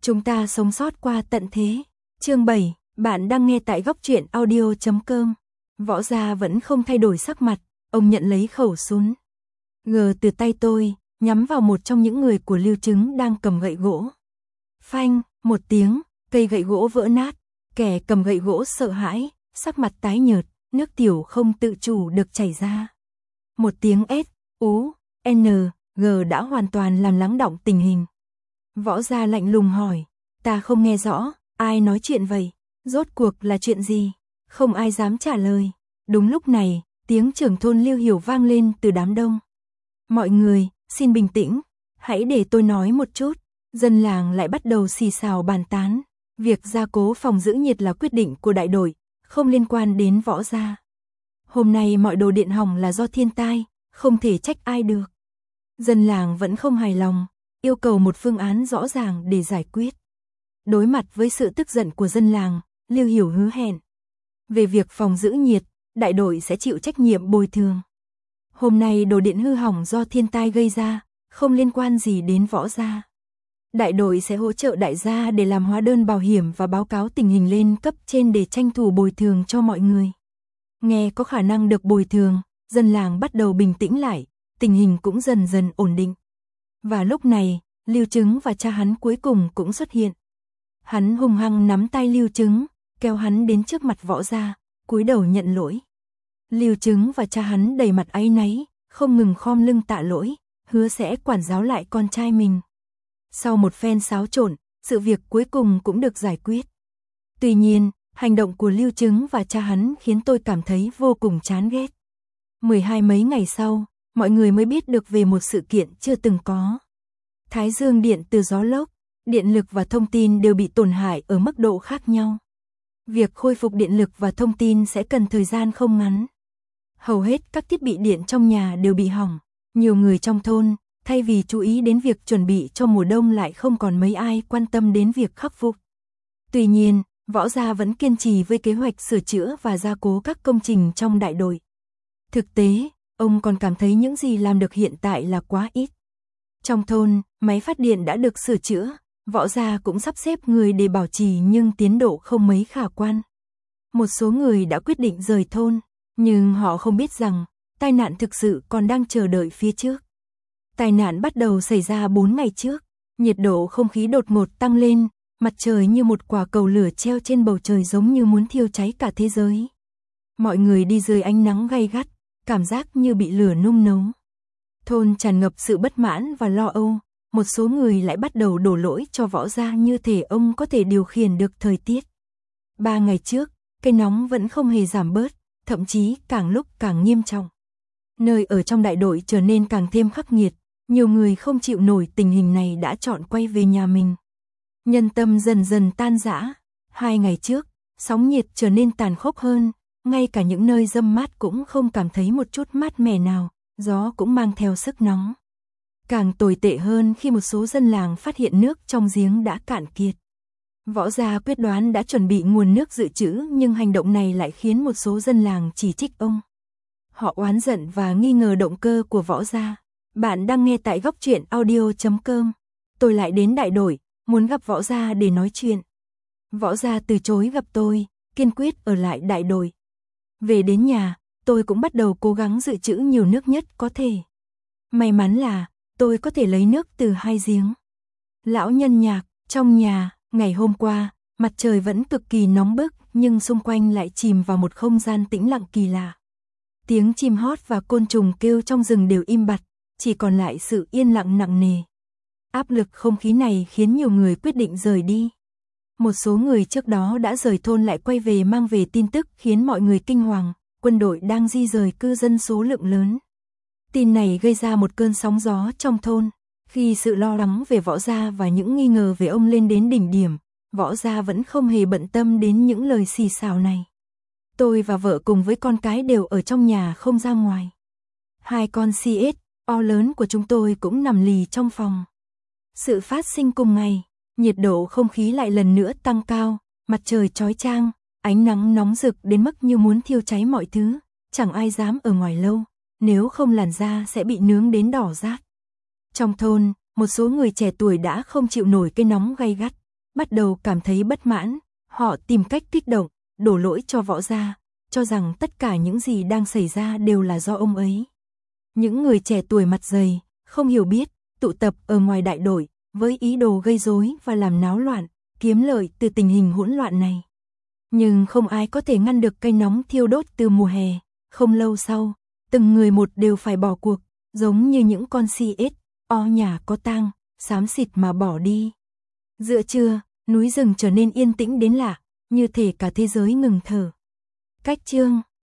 Chúng ta sống sót qua tận thế. Chương 7, bạn đang nghe tại góc truyện audio.com. Võ Gia vẫn không thay đổi sắc mặt, ông nhận lấy khẩu súng gờ từ tay tôi, nhắm vào một trong những người của Lưu Trứng đang cầm gậy gỗ. Phanh, một tiếng, cây gậy gỗ vỡ nát, kẻ cầm gậy gỗ sợ hãi, sắc mặt tái nhợt, nước tiểu không tự chủ được chảy ra. Một tiếng S, U, N, G đã hoàn toàn làm lắng đọng tình hình. Võ Gia lạnh lùng hỏi, ta không nghe rõ, ai nói chuyện vậy, rốt cuộc là chuyện gì? Không ai dám trả lời. Đúng lúc này, tiếng trưởng thôn Lưu Hiểu vang lên từ đám đông. Mọi người, xin bình tĩnh, hãy để tôi nói một chút. Dân làng lại bắt đầu xì xào bàn tán. Việc gia cố phòng giữ nhiệt là quyết định của đại đội, không liên quan đến Võ Gia. Hôm nay mọi đồ điện hỏng là do thiên tai, không thể trách ai được. Dân làng vẫn không hài lòng, yêu cầu một phương án rõ ràng để giải quyết. Đối mặt với sự tức giận của dân làng, Lưu Hiểu hứa hẹn. Về việc phòng giữ nhiệt, đại đội sẽ chịu trách nhiệm bồi thường. Hôm nay đồ điện hư hỏng do thiên tai gây ra, không liên quan gì đến Võ Gia. Đại đội sẽ hỗ trợ đại gia để làm hóa đơn bảo hiểm và báo cáo tình hình lên cấp trên để tranh thủ bồi thường cho mọi người. Nghe có khả năng được bồi thường, dân làng bắt đầu bình tĩnh lại, tình hình cũng dần dần ổn định. Và lúc này, Lưu Trứng và cha hắn cuối cùng cũng xuất hiện. Hắn hung hăng nắm tay Lưu Trứng, kéo hắn đến trước mặt Võ Gia, cúi đầu nhận lỗi. Lưu Trứng và cha hắn đầy mặt áy náy, không ngừng khom lưng tạ lỗi, hứa sẽ quản giáo lại con trai mình. Sau một phen xáo trộn, sự việc cuối cùng cũng được giải quyết. Tuy nhiên, hành động của Lưu Trứng và cha hắn khiến tôi cảm thấy vô cùng chán ghét. 12 mấy ngày sau, mọi người mới biết được về một sự kiện chưa từng có. Thái Dương điện từ gió lốc, điện lực và thông tin đều bị tổn hại ở mức độ khác nhau. Việc khôi phục điện lực và thông tin sẽ cần thời gian không ngắn. Hầu hết các thiết bị điện trong nhà đều bị hỏng. Nhiều người trong thôn, thay vì chú ý đến việc chuẩn bị cho mùa đông lại không còn mấy ai quan tâm đến việc khắc phục. Tuy nhiên, Võ Gia vẫn kiên trì với kế hoạch sửa chữa và gia cố các công trình trong đại đội. Thực tế, ông còn cảm thấy những gì làm được hiện tại là quá ít. Trong thôn, máy phát điện đã được sửa chữa, Võ Gia cũng sắp xếp người để bảo trì nhưng tiến độ không mấy khả quan. Một số người đã quyết định rời thôn, nhưng họ không biết rằng, tai nạn thực sự còn đang chờ đợi phía trước. Tai nạn bắt đầu xảy ra 4 ngày trước, nhiệt độ không khí đột ngột tăng lên, mặt trời như một quả cầu lửa treo trên bầu trời giống như muốn thiêu cháy cả thế giới. Mọi người đi dưới ánh nắng gay gắt, cảm giác như bị lửa nung nấu. Thôn tràn ngập sự bất mãn và lo âu, một số người lại bắt đầu đổ lỗi cho Võ Gia như thể ông có thể điều khiển được thời tiết. 3 ngày trước, cái nóng vẫn không hề giảm bớt, thậm chí càng lúc càng nghiêm trọng. Nơi ở trong đại đội trở nên càng thêm khắc nghiệt, nhiều người không chịu nổi tình hình này đã chọn quay về nhà mình. Nhân tâm dần dần tan rã. 2 ngày trước, sóng nhiệt trở nên tàn khốc hơn, ngay cả những nơi râm mát cũng không cảm thấy một chút mát mẻ nào, gió cũng mang theo sức nóng. Càng tồi tệ hơn khi một số dân làng phát hiện nước trong giếng đã cạn kiệt. Võ Gia quyết đoán đã chuẩn bị nguồn nước dự trữ nhưng hành động này lại khiến một số dân làng chỉ trích ông. Họ oán giận và nghi ngờ động cơ của Võ Gia. Bạn đang nghe tại góc truyện audio.com. Tôi lại đến đại đội, muốn gặp Võ Gia để nói chuyện. Võ Gia từ chối gặp tôi, kiên quyết ở lại đại đội. Về đến nhà, tôi cũng bắt đầu cố gắng dự trữ nhiều nước nhất có thể. May mắn là, tôi có thể lấy nước từ 2 giếng. Lão nhân Nhạc, trong nhà, ngày hôm qua, mặt trời vẫn cực kỳ nóng bức nhưng xung quanh lại chìm vào một không gian tĩnh lặng kỳ lạ. Tiếng chim hót và côn trùng kêu trong rừng đều im bặt, chỉ còn lại sự yên lặng nặng nề. Áp lực không khí này khiến nhiều người quyết định rời đi. Một số người trước đó đã rời thôn lại quay về mang về tin tức khiến mọi người kinh hoàng, quân đội đang di rời cư dân số lượng lớn. Tin này gây ra một cơn sóng gió trong thôn. Khi sự lo lắng về Võ Gia và những nghi ngờ về ông lên đến đỉnh điểm, Võ Gia vẫn không hề bận tâm đến những lời xì xào này. Tôi và vợ cùng với con cái đều ở trong nhà không ra ngoài. 2 con CSO lớn của chúng tôi cũng nằm lì trong phòng. Sự phát sinh cùng ngày, nhiệt độ không khí lại lần nữa tăng cao, mặt trời chói chang, ánh nắng nóng rực đến mức như muốn thiêu cháy mọi thứ, chẳng ai dám ở ngoài lâu, nếu không làn da sẽ bị nướng đến đỏ rát. Trong thôn, một số người trẻ tuổi đã không chịu nổi cái nóng gay gắt, bắt đầu cảm thấy bất mãn, họ tìm cách kích động, đổ lỗi cho Võ Gia, cho rằng tất cả những gì đang xảy ra đều là do ông ấy. Những người trẻ tuổi mặt dày, không hiểu biết, tụ tập ở ngoài đại đội, với ý đồ gây rối và làm náo loạn, kiếm lợi từ tình hình hỗn loạn này. Nhưng không ai có thể ngăn được cây nóng thiêu đốt từ mùa hè, không lâu sau, từng người một đều phải bỏ cuộc, giống như những con si ếch, nhà có tang, xám xịt mà bỏ đi. Giữa trưa, núi rừng trở nên yên tĩnh đến lạ, như thể cả thế giới ngừng thở. Cách chương